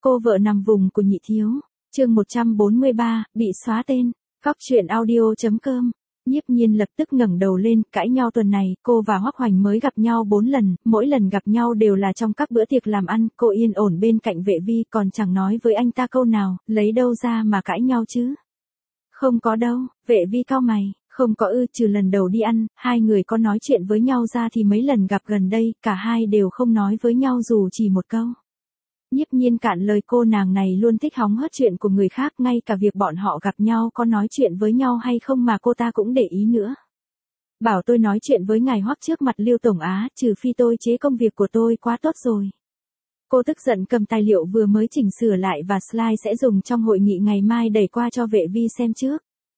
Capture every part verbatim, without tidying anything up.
Cô vợ nằm vùng của Nhị Thiếu. Chương một trăm bốn mươi ba, bị xóa tên. Góc truyện audio.com. Nhiếp Nhiên lập tức ngẩng đầu lên, cãi nhau tuần này, cô và Hoắc Hoành mới gặp nhau bốn lần, mỗi lần gặp nhau đều là trong các bữa tiệc làm ăn, cô yên ổn bên cạnh Vệ Vi còn chẳng nói với anh ta câu nào, lấy đâu ra mà cãi nhau chứ? Không có đâu, Vệ Vi cau mày, không có ư, trừ lần đầu đi ăn, hai người có nói chuyện với nhau ra thì mấy lần gặp gần đây, cả hai đều không nói với nhau dù chỉ một câu. Nhiếp Nhiên cạn lời, cô nàng này luôn thích hóng hớt chuyện của người khác, ngay cả việc bọn họ gặp nhau có nói chuyện với nhau hay không mà cô ta cũng để ý nữa. Bảo tôi nói chuyện với ngài Hoắc trước mặt Lưu Tổng Á, trừ phi tôi chế công việc của tôi quá tốt rồi. Cô tức giận cầm tài liệu vừa mới chỉnh sửa lại và slide sẽ dùng trong hội nghị ngày mai đẩy qua cho Vệ Vi xem trước.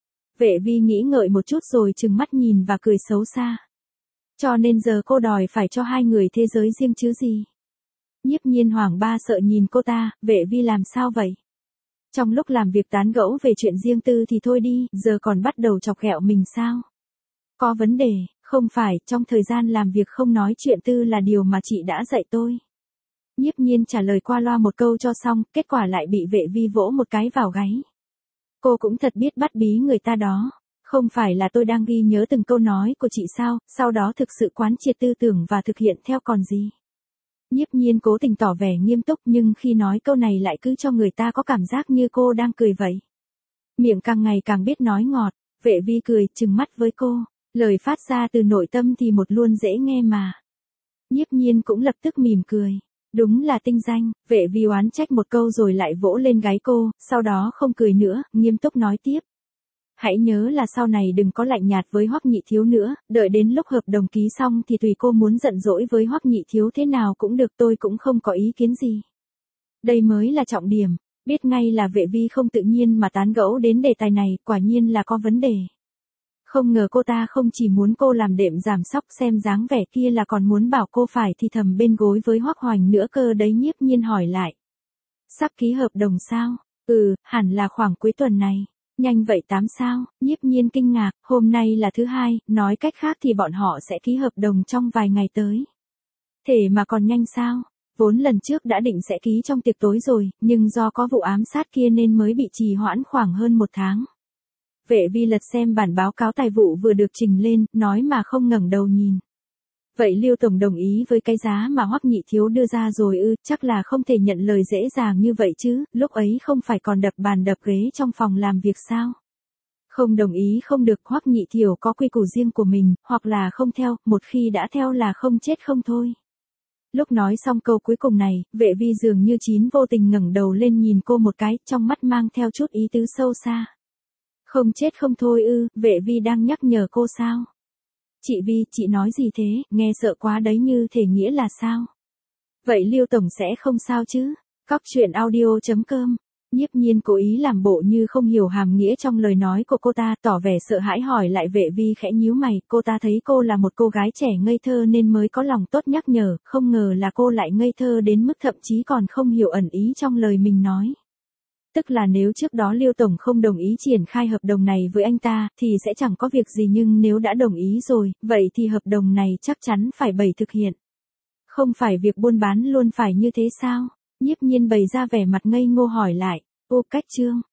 Vệ Vi nghĩ ngợi một chút rồi trừng mắt nhìn và cười xấu xa. Cho nên giờ cô đòi phải cho hai người thế giới riêng chứ gì. Nhiếp Nhiên hoảng ba sợ nhìn cô ta, Vệ Vi làm sao vậy? Trong lúc làm việc tán gẫu về chuyện riêng tư thì thôi đi, giờ còn bắt đầu chọc ghẹo mình sao? Có vấn đề, không phải, trong thời gian làm việc không nói chuyện tư là điều mà chị đã dạy tôi. Nhiếp Nhiên trả lời qua loa một câu cho xong, kết quả lại bị Vệ Vi vỗ một cái vào gáy. Cô cũng thật biết bắt bí người ta đó. Không phải là tôi đang ghi nhớ từng câu nói của chị sao, sau đó thực sự quán triệt tư tưởng và thực hiện theo còn gì. Nhiếp Nhiên cố tình tỏ vẻ nghiêm túc nhưng khi nói câu này lại cứ cho người ta có cảm giác như cô đang cười vậy. Miệng càng ngày càng biết nói ngọt, Vệ Vi cười, trừng mắt với cô, lời phát ra từ nội tâm thì một luôn dễ nghe mà. Nhiếp Nhiên cũng lập tức mỉm cười, đúng là tinh danh, Vệ Vi oán trách một câu rồi lại vỗ lên gáy cô, sau đó không cười nữa, nghiêm túc nói tiếp. Hãy nhớ là sau này đừng có lạnh nhạt với Hoắc Nhị Thiếu nữa, đợi đến lúc hợp đồng ký xong thì tùy cô muốn giận dỗi với Hoắc Nhị Thiếu thế nào cũng được, tôi cũng không có ý kiến gì. Đây mới là trọng điểm, biết ngay là Vệ Vi không tự nhiên mà tán gẫu đến đề tài này, quả nhiên là có vấn đề. Không ngờ cô ta không chỉ muốn cô làm đệm giảm sóc, xem dáng vẻ kia là còn muốn bảo cô phải thì thầm bên gối với Hoắc Hoành nữa cơ đấy. Nhiếp Nhiên hỏi lại. Sắp ký hợp đồng sao? Ừ, hẳn là khoảng cuối tuần này. Nhanh vậy tám sao? Nhiếp Nhiên kinh ngạc, hôm nay là thứ hai, nói cách khác thì bọn họ sẽ ký hợp đồng trong vài ngày tới. Thế mà còn nhanh sao? Vốn lần trước đã định sẽ ký trong tiệc tối rồi, nhưng do có vụ ám sát kia nên mới bị trì hoãn khoảng hơn một tháng. Vệ Vi lật xem bản báo cáo tài vụ vừa được trình lên, nói mà không ngẩng đầu nhìn. Vậy Lưu Tổng đồng ý với cái giá mà Hoắc Nhị Thiếu đưa ra rồi ư? Chắc là không thể nhận lời dễ dàng như vậy chứ, lúc ấy không phải còn đập bàn đập ghế trong phòng làm việc sao? Không đồng ý không được, Hoắc Nhị Thiếu có quy củ riêng của mình, hoặc là không theo, một khi đã theo là không chết không thôi. Lúc nói xong câu cuối cùng này, Vệ Vi dường như chín vô tình ngẩng đầu lên nhìn cô một cái, trong mắt mang theo chút ý tứ sâu xa. Không chết không thôi ư? Vệ Vi đang nhắc nhở cô sao? Chị Vi, chị nói gì thế, nghe sợ quá đấy, như thể nghĩa là sao? Vậy Lưu Tổng sẽ không sao chứ? Góc truyện audio.com. Nhiếp Nhiên cố ý làm bộ như không hiểu hàm nghĩa trong lời nói của cô ta, tỏ vẻ sợ hãi hỏi lại. Vệ Vi khẽ nhíu mày, cô ta thấy cô là một cô gái trẻ ngây thơ nên mới có lòng tốt nhắc nhở, không ngờ là cô lại ngây thơ đến mức thậm chí còn không hiểu ẩn ý trong lời mình nói. Tức là nếu trước đó Lưu Tổng không đồng ý triển khai hợp đồng này với anh ta, thì sẽ chẳng có việc gì, nhưng nếu đã đồng ý rồi, vậy thì hợp đồng này chắc chắn phải bày thực hiện. Không phải việc buôn bán luôn phải như thế sao? Nhiếp Nhiên bày ra vẻ mặt ngây ngô hỏi lại. Ô, cách chương.